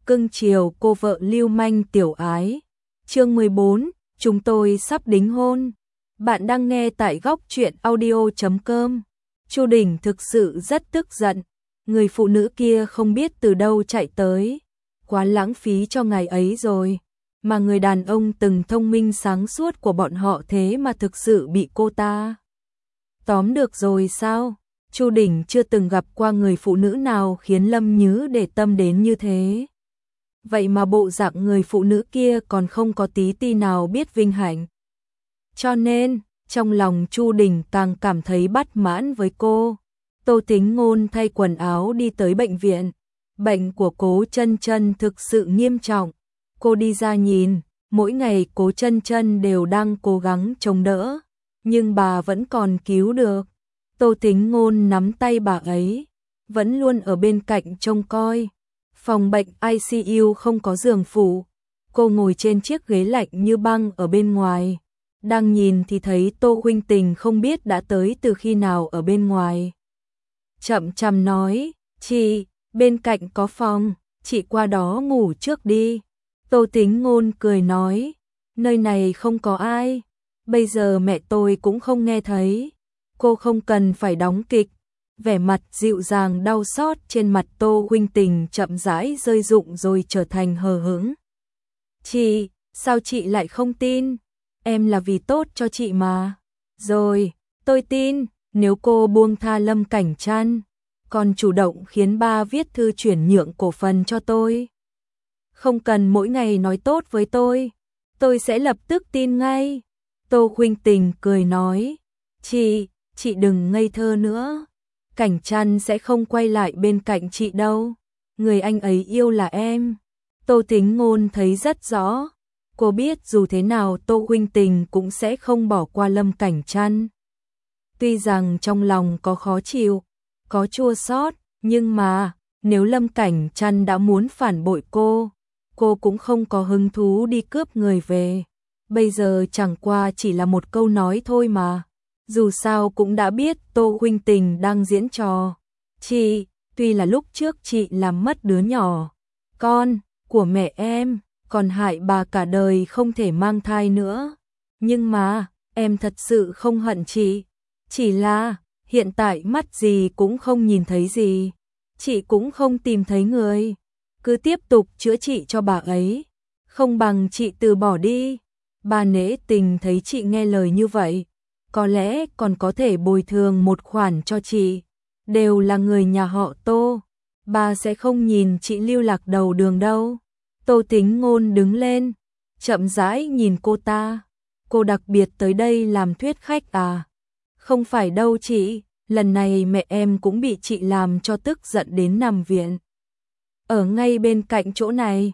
cưng chiều cô vợ lưu manh tiểu ái. Chương 14, chúng tôi sắp đính hôn. Bạn đang nghe tại góc truyện audio.com. Chu Đình thực sự rất tức giận. Người phụ nữ kia không biết từ đâu chạy tới. Quá lãng phí cho ngày ấy rồi. Mà người đàn ông từng thông minh sáng suốt của bọn họ thế mà thực sự bị cô ta tóm được rồi sao? Chu Đình chưa từng gặp qua người phụ nữ nào khiến Lâm Nhứ để tâm đến như thế. Vậy mà bộ dạng người phụ nữ kia còn không có tí ti nào biết vinh hạnh. Cho nên, trong lòng Chu Đình càng cảm thấy bất mãn với cô. Tô Tính Ngôn thay quần áo đi tới bệnh viện. Bệnh của Cố Chân Chân thực sự nghiêm trọng. Cô đi ra nhìn, mỗi ngày Cố Chân Chân đều đang cố gắng chống đỡ, nhưng bà vẫn còn cứu được. Tô Tính Ngôn nắm tay bà ấy, vẫn luôn ở bên cạnh trông coi. Phòng bệnh ICU không có giường phụ, cô ngồi trên chiếc ghế lạnh như băng ở bên ngoài. Đang nhìn thì thấy Tô Huynh Tình không biết đã tới từ khi nào ở bên ngoài. Chậm chậm nói, chị, bên cạnh có phòng, chị qua đó ngủ trước đi. Tô Tính Ngôn cười nói, nơi này không có ai, bây giờ mẹ tôi cũng không nghe thấy. Cô không cần phải đóng kịch. Vẻ mặt dịu dàng đau xót trên mặt Tô Huynh Tình chậm rãi rơi rụng rồi trở thành hờ hững. Chị, sao chị lại không tin? Em là vì tốt cho chị mà. Rồi, tôi tin, nếu cô buông tha Lâm Cảnh Trăn, còn chủ động khiến ba viết thư chuyển nhượng cổ phần cho tôi. Không cần mỗi ngày nói tốt với tôi sẽ lập tức tin ngay. Tô Huynh Tình cười nói, chị đừng ngây thơ nữa. Cảnh Trăn sẽ không quay lại bên cạnh chị đâu. Người anh ấy yêu là em. Tô Tính Ngôn thấy rất rõ. Cô biết dù thế nào Tô Huynh Tình cũng sẽ không bỏ qua Lâm Cảnh Trăn. Tuy rằng trong lòng có khó chịu, có chua xót, nhưng mà nếu Lâm Cảnh Trăn đã muốn phản bội cô cũng không có hứng thú đi cướp người về. Bây giờ chẳng qua chỉ là một câu nói thôi mà. Dù sao cũng đã biết Tô Huynh Tình đang diễn trò. Chị, tuy là lúc trước chị làm mất đứa nhỏ, con của mẹ em, còn hại bà cả đời không thể mang thai nữa. Nhưng mà, em thật sự không hận chị. Chỉ là, hiện tại mắt gì cũng không nhìn thấy gì. Chị cũng không tìm thấy người. Cứ tiếp tục chữa trị cho bà ấy. Không bằng chị từ bỏ đi. Bà nể tình thấy chị nghe lời như vậy. Có lẽ còn có thể bồi thường một khoản cho chị. Đều là người nhà họ Tô. Bà sẽ không nhìn chị lưu lạc đầu đường đâu. Tô Tính Ngôn đứng lên, chậm rãi nhìn cô ta. Cô đặc biệt tới đây làm thuyết khách à? Không phải đâu chị, lần này mẹ em cũng bị chị làm cho tức giận đến nằm viện. Ở ngay bên cạnh chỗ này.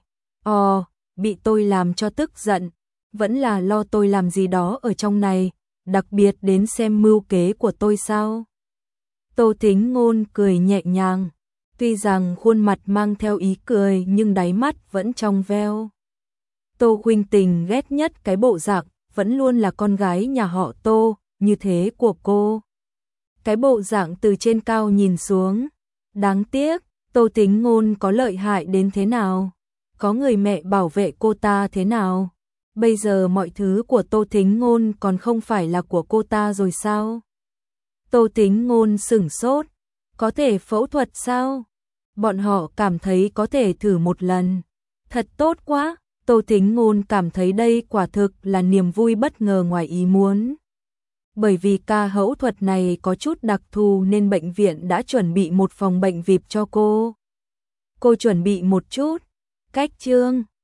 Bị tôi làm cho tức giận. Vẫn là lo tôi làm gì đó ở trong này, đặc biệt đến xem mưu kế của tôi sao? Tô Tính Ngôn cười nhẹ nhàng, tuy rằng khuôn mặt mang theo ý cười nhưng đáy mắt vẫn trong veo. Tô Huynh Tình ghét nhất cái bộ dạng vẫn luôn là con gái nhà họ Tô như thế của cô. Cái bộ dạng từ trên cao nhìn xuống. Đáng tiếc, Tô Tính Ngôn có lợi hại đến thế nào? Có người mẹ bảo vệ cô ta thế nào? Bây giờ mọi thứ của Tô Tính Ngôn còn không phải là của cô ta rồi sao? Tô Tính Ngôn sửng sốt. Có thể phẫu thuật sao? Bọn họ cảm thấy có thể thử một lần. Thật tốt quá. Tô Tính Ngôn cảm thấy đây quả thực là niềm vui bất ngờ ngoài ý muốn. Bởi vì ca phẫu thuật này có chút đặc thù nên bệnh viện đã chuẩn bị một phòng bệnh VIP cho cô. Cô chuẩn bị một chút cách trương,